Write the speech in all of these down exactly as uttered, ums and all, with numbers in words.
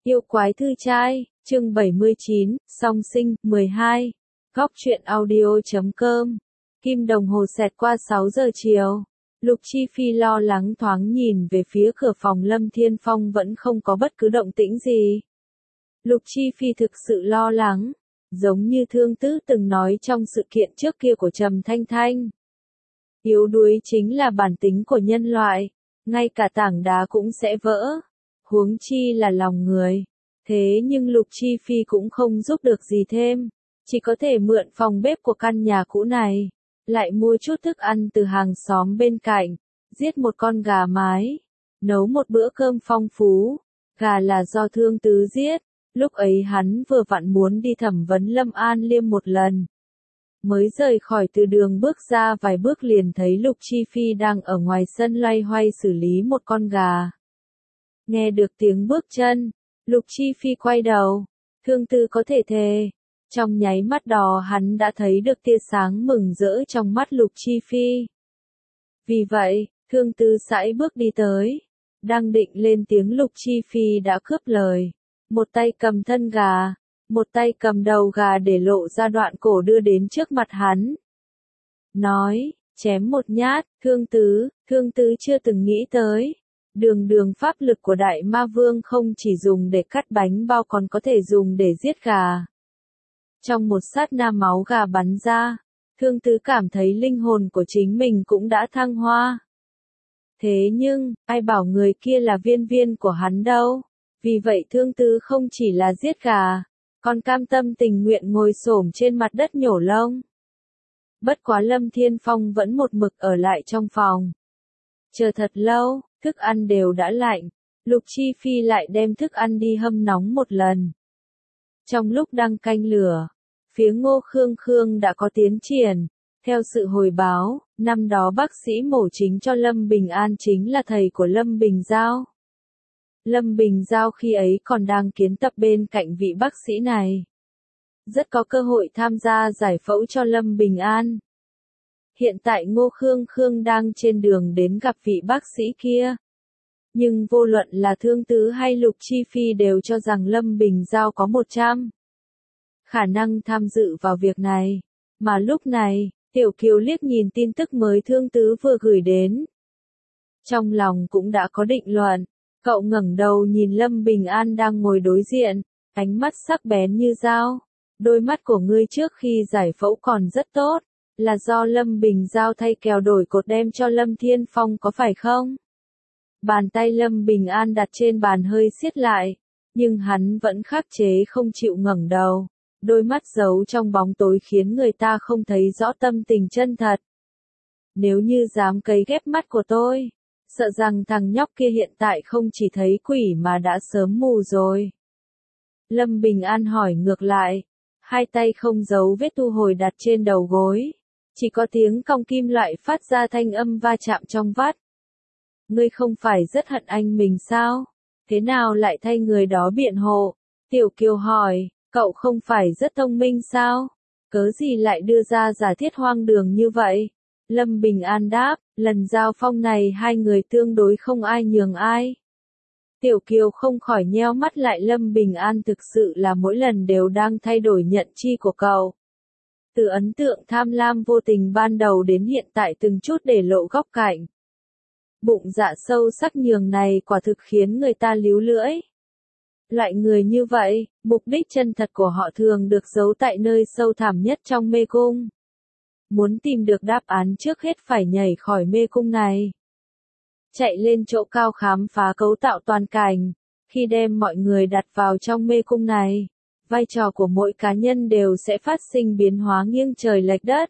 Yêu quái thư trai, chương bảy mươi chín, song sinh, mười hai. Góc truyện audio chấm com. Kim đồng hồ xẹt qua sáu giờ chiều. Lục Chi Phi lo lắng thoáng nhìn về phía cửa phòng Lâm Thiên Phong vẫn không có bất cứ động tĩnh gì. Lục Chi Phi thực sự lo lắng, giống như Thương Tứ từng nói trong sự kiện trước kia của Trầm Thanh Thanh. Yếu đuối chính là bản tính của nhân loại, ngay cả tảng đá cũng sẽ vỡ, huống chi là lòng người. Thế nhưng Lục Chi Phi cũng không giúp được gì thêm, chỉ có thể mượn phòng bếp của căn nhà cũ này, lại mua chút thức ăn từ hàng xóm bên cạnh, giết một con gà mái, nấu một bữa cơm phong phú. Gà là do Thương Tứ giết, lúc ấy hắn vừa vặn muốn đi thẩm vấn Lâm An Liêm một lần. Mới rời khỏi từ đường bước ra vài bước liền thấy Lục Chi Phi đang ở ngoài sân loay hoay xử lý một con gà. Nghe được tiếng bước chân, Lục Chi Phi quay đầu, Thương Tứ có thể thề. Trong nháy mắt đó hắn đã thấy được tia sáng mừng rỡ trong mắt Lục Chi Phi. Vì vậy, Thương Tứ sải bước đi tới, đang định lên tiếng Lục Chi Phi đã cướp lời. Một tay cầm thân gà, một tay cầm đầu gà để lộ ra đoạn cổ đưa đến trước mặt hắn. Nói, chém một nhát, Thương Tứ, Thương Tứ chưa từng nghĩ tới. Đường đường pháp lực của Đại Ma Vương không chỉ dùng để cắt bánh bao còn có thể dùng để giết gà. Trong một sát na máu gà bắn ra, Thương Tứ cảm thấy linh hồn của chính mình cũng đã thăng hoa. Thế nhưng, ai bảo người kia là viên viên của hắn đâu. Vì vậy Thương Tứ không chỉ là giết gà, còn cam tâm tình nguyện ngồi xổm trên mặt đất nhổ lông. Bất quá Lâm Thiên Phong vẫn một mực ở lại trong phòng. Chờ thật lâu, thức ăn đều đã lạnh, Lục Chi Phi lại đem thức ăn đi hâm nóng một lần. Trong lúc đang canh lửa, phía Ngô Khương Khương đã có tiến triển. Theo sự hồi báo, năm đó bác sĩ mổ chính cho Lâm Bình An chính là thầy của Lâm Bình Giao. Lâm Bình Giao khi ấy còn đang kiến tập bên cạnh vị bác sĩ này. Rất có cơ hội tham gia giải phẫu cho Lâm Bình An. Hiện tại Ngô Khương Khương đang trên đường đến gặp vị bác sĩ kia. Nhưng vô luận là Thương Tứ hay Lục Chi Phi đều cho rằng Lâm Bình Giao có một trăm khả năng tham dự vào việc này. Mà lúc này, Tiểu Kiều liếc nhìn tin tức mới Thương Tứ vừa gửi đến. Trong lòng cũng đã có định luận. Cậu ngẩng đầu nhìn Lâm Bình An đang ngồi đối diện, ánh mắt sắc bén như dao. Đôi mắt của ngươi trước khi giải phẫu còn rất tốt, là do Lâm Bình Giao thay kèo đổi cột đem cho Lâm Thiên Phong có phải không? Bàn tay Lâm Bình An đặt trên bàn hơi siết lại, nhưng hắn vẫn khắc chế không chịu ngẩng đầu. Đôi mắt giấu trong bóng tối khiến người ta không thấy rõ tâm tình chân thật. Nếu như dám cấy ghép mắt của tôi, sợ rằng thằng nhóc kia hiện tại không chỉ thấy quỷ mà đã sớm mù rồi. Lâm Bình An hỏi ngược lại, hai tay không giấu vết thu hồi đặt trên đầu gối. Chỉ có tiếng cong kim loại phát ra thanh âm va chạm trong vắt. Ngươi không phải rất hận anh mình sao? Thế nào lại thay người đó biện hộ? Tiểu Kiều hỏi, cậu không phải rất thông minh sao? Cớ gì lại đưa ra giả thiết hoang đường như vậy? Lâm Bình An đáp, lần giao phong này hai người tương đối không ai nhường ai. Tiểu Kiều không khỏi nheo mắt lại, Lâm Bình An thực sự là mỗi lần đều đang thay đổi nhận chi của cậu. Từ ấn tượng tham lam vô tình ban đầu đến hiện tại từng chút để lộ góc cạnh. Bụng dạ sâu sắc nhường này quả thực khiến người ta líu lưỡi. Loại người như vậy, mục đích chân thật của họ thường được giấu tại nơi sâu thẳm nhất trong mê cung. Muốn tìm được đáp án trước hết phải nhảy khỏi mê cung này. Chạy lên chỗ cao khám phá cấu tạo toàn cảnh. Khi đem mọi người đặt vào trong mê cung này, vai trò của mỗi cá nhân đều sẽ phát sinh biến hóa nghiêng trời lệch đất.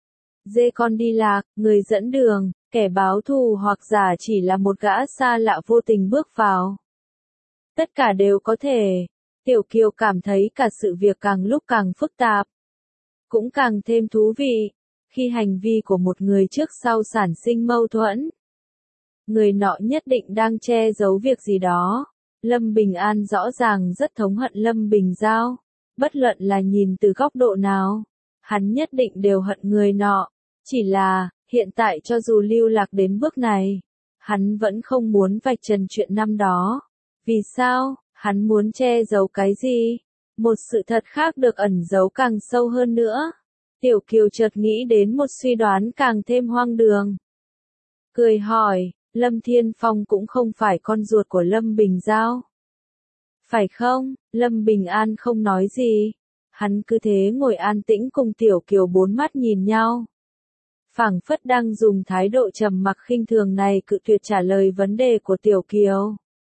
Dê con đi lạc, người dẫn đường, kẻ báo thù hoặc giả chỉ là một gã xa lạ vô tình bước vào. Tất cả đều có thể. Tiểu Kiều cảm thấy cả sự việc càng lúc càng phức tạp. Cũng càng thêm thú vị, khi hành vi của một người trước sau sản sinh mâu thuẫn. Người nọ nhất định đang che giấu việc gì đó. Lâm Bình An rõ ràng rất thống hận Lâm Bình Giao. Bất luận là nhìn từ góc độ nào, hắn nhất định đều hận người nọ. Chỉ là, hiện tại cho dù lưu lạc đến bước này, hắn vẫn không muốn vạch trần chuyện năm đó. Vì sao? Hắn muốn che giấu cái gì? Một sự thật khác được ẩn giấu càng sâu hơn nữa. Tiểu Kiều chợt nghĩ đến một suy đoán càng thêm hoang đường. Cười hỏi, Lâm Thiên Phong cũng không phải con ruột của Lâm Bình Giao. Phải không? Lâm Bình An không nói gì. Hắn cứ thế ngồi an tĩnh cùng Tiểu Kiều bốn mắt nhìn nhau. Phảng phất đang dùng thái độ trầm mặc khinh thường này cự tuyệt trả lời vấn đề của Tiểu Kiều.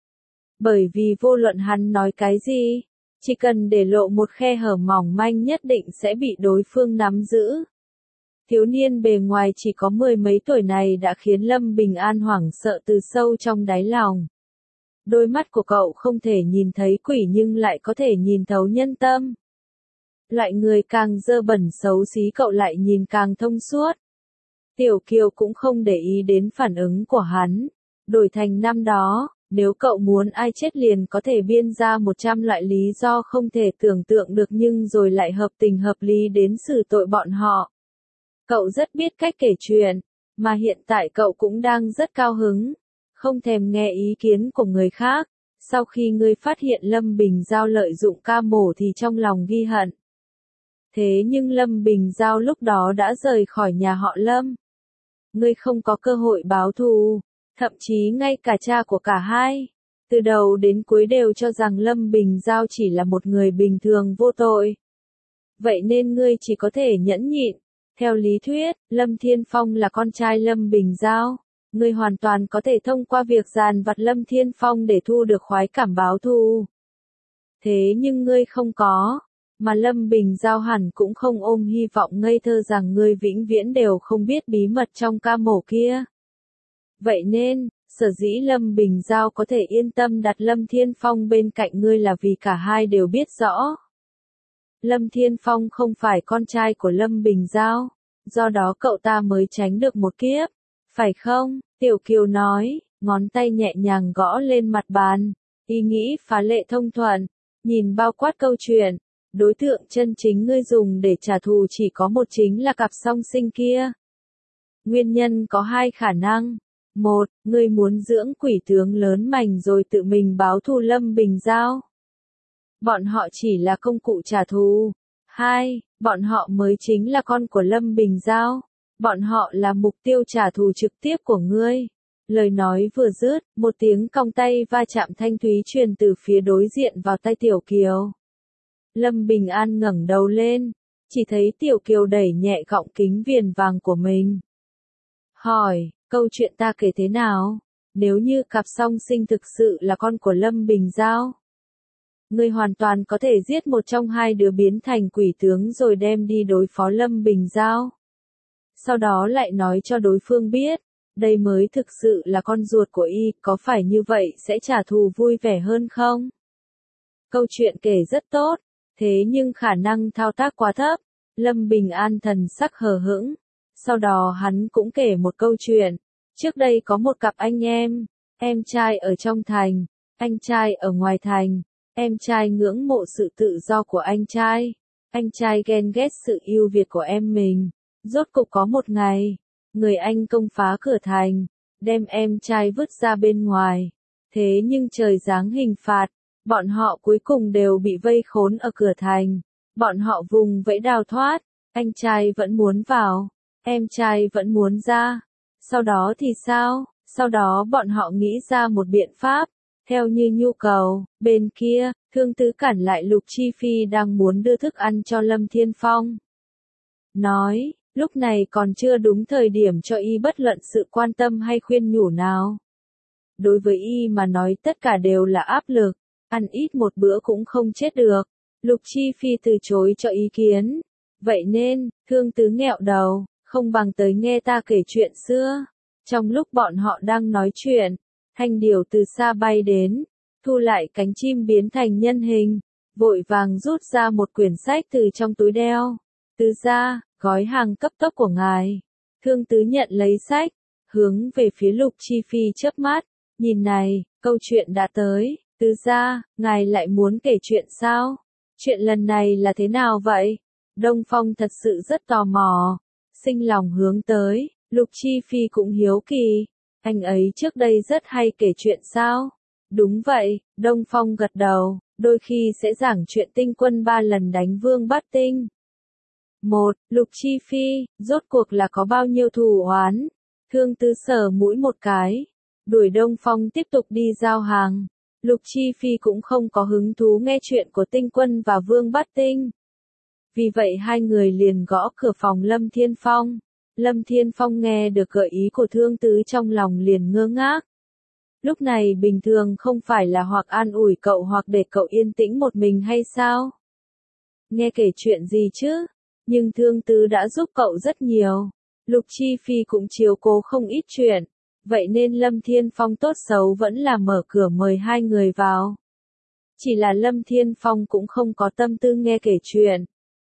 Bởi vì vô luận hắn nói cái gì, chỉ cần để lộ một khe hở mỏng manh nhất định sẽ bị đối phương nắm giữ. Thiếu niên bề ngoài chỉ có mười mấy tuổi này đã khiến Lâm Bình An hoảng sợ từ sâu trong đáy lòng. Đôi mắt của cậu không thể nhìn thấy quỷ nhưng lại có thể nhìn thấu nhân tâm. Loại người càng dơ bẩn xấu xí cậu lại nhìn càng thông suốt. Tiểu Kiều cũng không để ý đến phản ứng của hắn. Đổi thành năm đó, nếu cậu muốn ai chết liền có thể biên ra một trăm loại lý do không thể tưởng tượng được nhưng rồi lại hợp tình hợp lý đến xử tội bọn họ. Cậu rất biết cách kể chuyện, mà hiện tại cậu cũng đang rất cao hứng, không thèm nghe ý kiến của người khác. Sau khi ngươi phát hiện Lâm Bình Giao lợi dụng ca mổ thì trong lòng ghi hận. Thế nhưng Lâm Bình Giao lúc đó đã rời khỏi nhà họ Lâm. Ngươi không có cơ hội báo thù, thậm chí ngay cả cha của cả hai, từ đầu đến cuối đều cho rằng Lâm Bình Giao chỉ là một người bình thường vô tội. Vậy nên ngươi chỉ có thể nhẫn nhịn. Theo lý thuyết, Lâm Thiên Phong là con trai Lâm Bình Giao. Ngươi hoàn toàn có thể thông qua việc dàn vặt Lâm Thiên Phong để thu được khoái cảm báo thù. Thế nhưng ngươi không có, mà Lâm Bình Giao hẳn cũng không ôm hy vọng ngây thơ rằng ngươi vĩnh viễn đều không biết bí mật trong ca mổ kia. Vậy nên, sở dĩ Lâm Bình Giao có thể yên tâm đặt Lâm Thiên Phong bên cạnh ngươi là vì cả hai đều biết rõ. Lâm Thiên Phong không phải con trai của Lâm Bình Giao, do đó cậu ta mới tránh được một kiếp, phải không? Tiểu Kiều nói, ngón tay nhẹ nhàng gõ lên mặt bàn, ý nghĩ phá lệ thông thuận, nhìn bao quát câu chuyện, đối tượng chân chính ngươi dùng để trả thù chỉ có một chính là cặp song sinh kia. Nguyên nhân có hai khả năng. Một, ngươi muốn dưỡng quỷ tướng lớn mảnh rồi tự mình báo thù Lâm Bình Giao. Bọn họ chỉ là công cụ trả thù. Hai, bọn họ mới chính là con của Lâm Bình Giao. Bọn họ là mục tiêu trả thù trực tiếp của ngươi. Lời nói vừa dứt, một tiếng cong tay va chạm thanh thúy truyền từ phía đối diện vào tai Tiểu Kiều. Lâm Bình An ngẩng đầu lên, chỉ thấy Tiểu Kiều đẩy nhẹ gọng kính viền vàng của mình. Hỏi, câu chuyện ta kể thế nào? Nếu như cặp song sinh thực sự là con của Lâm Bình Giao, ngươi hoàn toàn có thể giết một trong hai đứa biến thành quỷ tướng rồi đem đi đối phó Lâm Bình Giao. Sau đó lại nói cho đối phương biết, đây mới thực sự là con ruột của y, có phải như vậy sẽ trả thù vui vẻ hơn không? Câu chuyện kể rất tốt, thế nhưng khả năng thao tác quá thấp. Lâm Bình An thần sắc hờ hững. Sau đó hắn cũng kể một câu chuyện. Trước đây có một cặp anh em, em trai ở trong thành, anh trai ở ngoài thành. Em trai ngưỡng mộ sự tự do của anh trai. Anh trai ghen ghét sự ưu việt của em mình. Rốt cục có một ngày, người anh công phá cửa thành, đem em trai vứt ra bên ngoài. Thế nhưng trời giáng hình phạt, bọn họ cuối cùng đều bị vây khốn ở cửa thành. Bọn họ vùng vẫy đào thoát, anh trai vẫn muốn vào, em trai vẫn muốn ra. Sau đó thì sao? Sau đó bọn họ nghĩ ra một biện pháp, theo như nhu cầu. Bên kia, Thương Tứ cản lại Lục Chi Phi đang muốn đưa thức ăn cho Lâm Thiên Phong. Nói, lúc này còn chưa đúng thời điểm cho y bất luận sự quan tâm hay khuyên nhủ nào. Đối với y mà nói tất cả đều là áp lực, ăn ít một bữa cũng không chết được. Lục Chi Phi từ chối cho ý kiến. Vậy nên, Thương Tứ nghẹo đầu, không bằng tới nghe ta kể chuyện xưa. Trong lúc bọn họ đang nói chuyện, thanh điểu từ xa bay đến, thu lại cánh chim biến thành nhân hình, vội vàng rút ra một quyển sách từ trong túi đeo. Tứ gia, gói hàng cấp tốc của ngài. Thương Tứ nhận lấy sách, hướng về phía Lục Chi Phi chớp mắt, nhìn này, câu chuyện đã tới. Tứ gia, ngài lại muốn kể chuyện sao? Chuyện lần này là thế nào vậy? Đông Phong thật sự rất tò mò, sinh lòng hướng tới. Lục Chi Phi cũng hiếu kỳ, anh ấy trước đây rất hay kể chuyện sao? Đúng vậy, Đông Phong gật đầu, đôi khi sẽ giảng chuyện Tinh Quân ba lần đánh Vương Bát Tinh. Một, Lục Chi Phi, rốt cuộc là có bao nhiêu thù oán? Thương Tứ sờ mũi một cái, đuổi Đông Phong tiếp tục đi giao hàng. Lục Chi Phi cũng không có hứng thú nghe chuyện của Tinh Quân và Vương Bát Tinh. Vì vậy hai người liền gõ cửa phòng Lâm Thiên Phong. Lâm Thiên Phong nghe được gợi ý của Thương Tứ trong lòng liền ngơ ngác. Lúc này bình thường không phải là hoặc an ủi cậu hoặc để cậu yên tĩnh một mình hay sao? Nghe kể chuyện gì chứ? Nhưng Thương Tứ đã giúp cậu rất nhiều. Lục Chi Phi cũng chiếu cố không ít chuyện. Vậy nên Lâm Thiên Phong tốt xấu vẫn là mở cửa mời hai người vào. Chỉ là Lâm Thiên Phong cũng không có tâm tư nghe kể chuyện.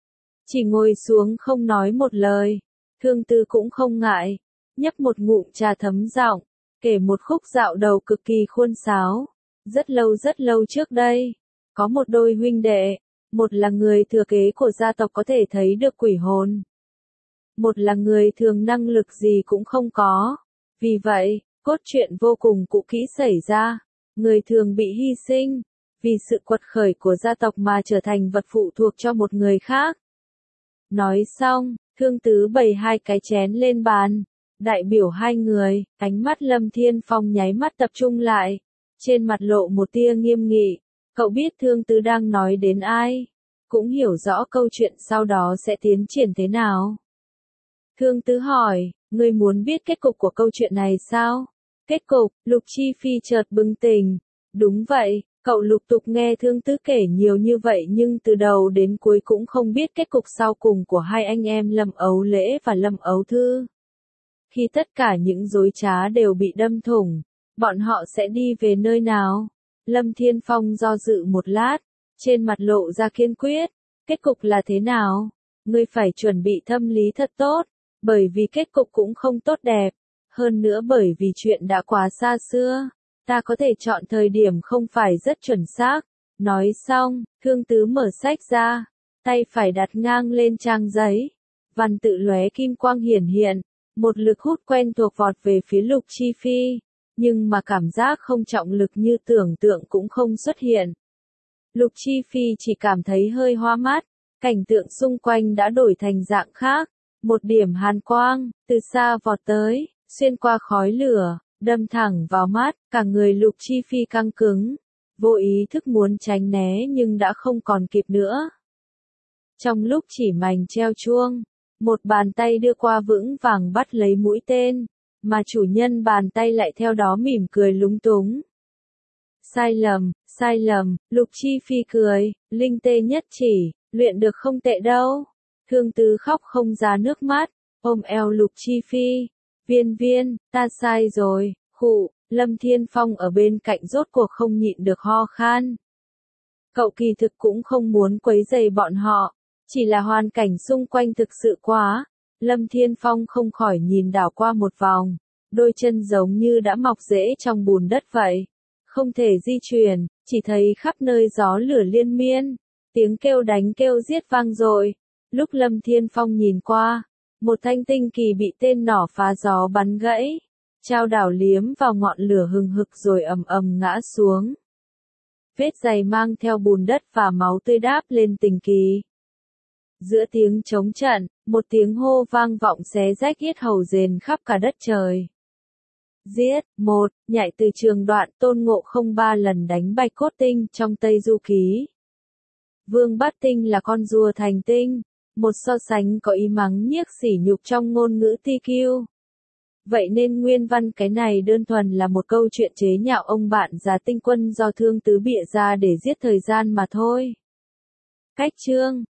Chỉ ngồi xuống không nói một lời. Thương Tứ cũng không ngại. Nhấp một ngụm trà thấm giọng, kể một khúc dạo đầu cực kỳ khuôn sáo. Rất lâu rất lâu trước đây, có một đôi huynh đệ. Một là người thừa kế của gia tộc có thể thấy được quỷ hồn. Một là người thường năng lực gì cũng không có. Vì vậy, cốt truyện vô cùng cũ kỹ xảy ra. Người thường bị hy sinh, vì sự quật khởi của gia tộc mà trở thành vật phụ thuộc cho một người khác. Nói xong, Thương Tứ bày hai cái chén lên bàn. Đại biểu hai người, ánh mắt Lâm Thiên Phong nháy mắt tập trung lại. Trên mặt lộ một tia nghiêm nghị. Cậu biết Thương Tứ đang nói đến ai? Cũng hiểu rõ câu chuyện sau đó sẽ tiến triển thế nào? Thương Tứ hỏi, ngươi muốn biết kết cục của câu chuyện này sao? Kết cục, Lục Chi Phi chợt bừng tỉnh. Đúng vậy, cậu lục tục nghe Thương Tứ kể nhiều như vậy nhưng từ đầu đến cuối cũng không biết kết cục sau cùng của hai anh em Lâm Ấu Lễ và Lâm Ấu Thư. Khi tất cả những dối trá đều bị đâm thủng, bọn họ sẽ đi về nơi nào? Lâm Thiên Phong do dự một lát, trên mặt lộ ra kiên quyết. Kết cục là thế nào? Ngươi phải chuẩn bị tâm lý thật tốt, bởi vì kết cục cũng không tốt đẹp. Hơn nữa bởi vì chuyện đã quá xa xưa, ta có thể chọn thời điểm không phải rất chuẩn xác. Nói xong, Thương Tứ mở sách ra, tay phải đặt ngang lên trang giấy. Văn tự lóe kim quang hiển hiện, một lực hút quen thuộc vọt về phía Lục Chi Phi. Nhưng mà cảm giác không trọng lực như tưởng tượng cũng không xuất hiện. Lục Chi Phi chỉ cảm thấy hơi hoa mắt, cảnh tượng xung quanh đã đổi thành dạng khác. Một điểm hàn quang, từ xa vọt tới, xuyên qua khói lửa, đâm thẳng vào mắt, cả người Lục Chi Phi căng cứng. Vô ý thức muốn tránh né nhưng đã không còn kịp nữa. Trong lúc chỉ mảnh treo chuông, một bàn tay đưa qua vững vàng bắt lấy mũi tên. Mà chủ nhân bàn tay lại theo đó mỉm cười lúng túng. Sai lầm, sai lầm, Lục Chi Phi cười, linh tê nhất chỉ, luyện được không tệ đâu. Thương Tứ khóc không ra nước mắt, ôm eo Lục Chi Phi. Viên viên, ta sai rồi, khụ, Lâm Thiên Phong ở bên cạnh rốt cuộc không nhịn được ho khan. Cậu kỳ thực cũng không muốn quấy rầy bọn họ, chỉ là hoàn cảnh xung quanh thực sự quá. Lâm Thiên Phong không khỏi nhìn đảo qua một vòng, đôi chân giống như đã mọc rễ trong bùn đất vậy. Không thể di chuyển, chỉ thấy khắp nơi gió lửa liên miên, tiếng kêu đánh kêu giết vang dội. Lúc Lâm Thiên Phong nhìn qua, một thanh tinh kỳ bị tên nỏ phá gió bắn gãy, trao đảo liếm vào ngọn lửa hừng hực rồi ầm ầm ngã xuống. Vết giày mang theo bùn đất và máu tươi đáp lên tinh kỳ. Giữa tiếng chống trận, một tiếng hô vang vọng xé rách yết hầu rền khắp cả đất trời. Giết, một, nhảy từ trường đoạn Tôn Ngộ Không ba lần đánh Bạch Cốt Tinh trong Tây Du Ký. Vương Bát Tinh là con rùa thành tinh, một so sánh có ý mắng nhiếc sỉ nhục trong ngôn ngữ ti kiu. Vậy nên nguyên văn cái này đơn thuần là một câu chuyện chế nhạo ông bạn già Tinh Quân do Thương Tứ bịa ra để giết thời gian mà thôi. Cách chương